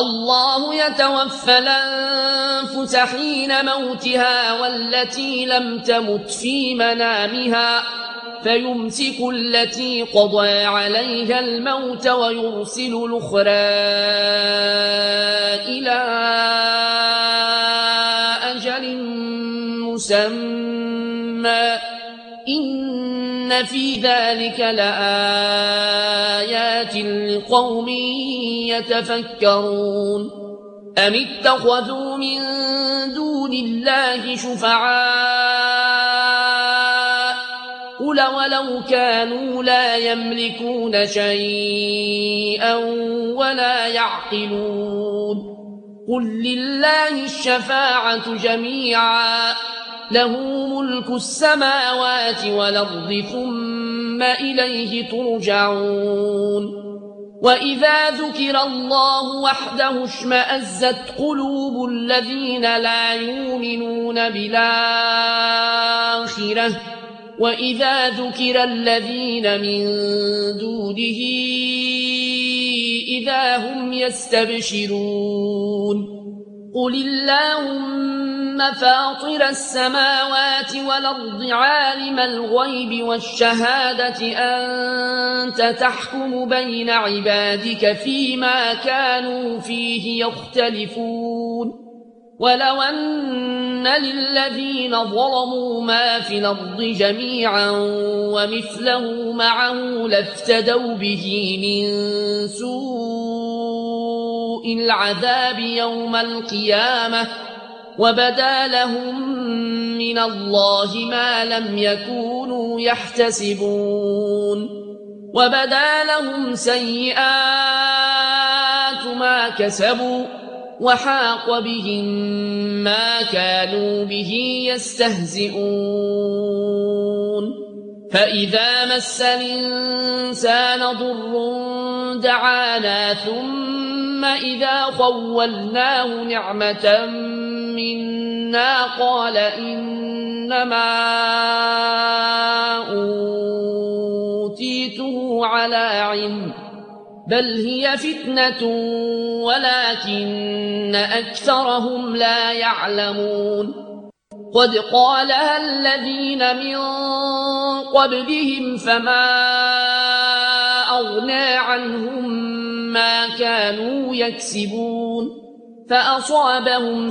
الله يتوفى الأنفس حين موتها والتي لم تمت في منامها فيمسك التي قضى عليها الموت ويرسل الأخرى إلى أجل مسمى إن في ذلك لآيات لقوم يتفكرون أم اتخذوا من دون الله شفعاء قل ولو كانوا لا يملكون شيئا ولا يعقلون قل لله الشفاعة جميعا له ملك السماوات والأرض ثم إليه ترجعون وإذا ذكر الله وحده اشمأزت قلوب الذين لا يؤمنون بالآخرة وإذا ذكر الذين من دونه إذا هم يستبشرون قل اللهم فاطر السماوات والأرض عالم الغيب والشهادة أنت تحكم بين عبادك فيما كانوا فيه يختلفون ولو أن للذين ظلموا ما في الأرض جميعا ومثله معه لافتدوا به من سوء العذاب يوم القيامة وبدا لهم من الله ما لم يكونوا يحتسبون وبدا لهم سيئات ما كسبوا وحاق بهم ما كانوا به يستهزئون فإذا مس الإنسان ضر دعانا ثم إذا خولناه نعمة منا قال إنما أوتيته على علم بل هي فتنة ولكن أكثرهم لا يعلمون قد قالها الذين من قبلهم فما أغنى عنهم ما كانوا يكسبون فأصابهم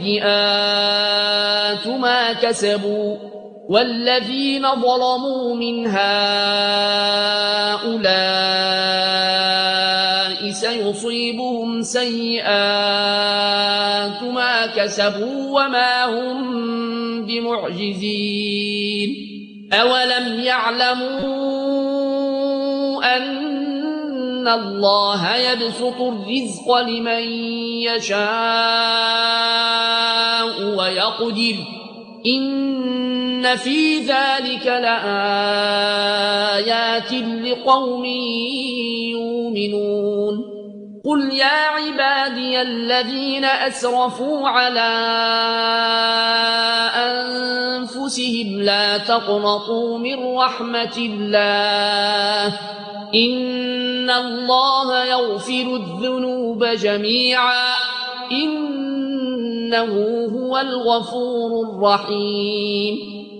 سيئات ما كسبوا والذين ظلموا من هؤلاء سيصيبهم سيئات ما كسبوا وما هم بمعجزين أولم يعلموا أن الله يبسط الرزق لمن يشاء ويقدر إن في ذلك لآيات لقوم يؤمنون قل يا عبادي الذين أسرفوا على أنفسهم لا تقنطوا من رحمة الله إن الله يغفر الذنوب جميعا إنه هو الغفور الرحيم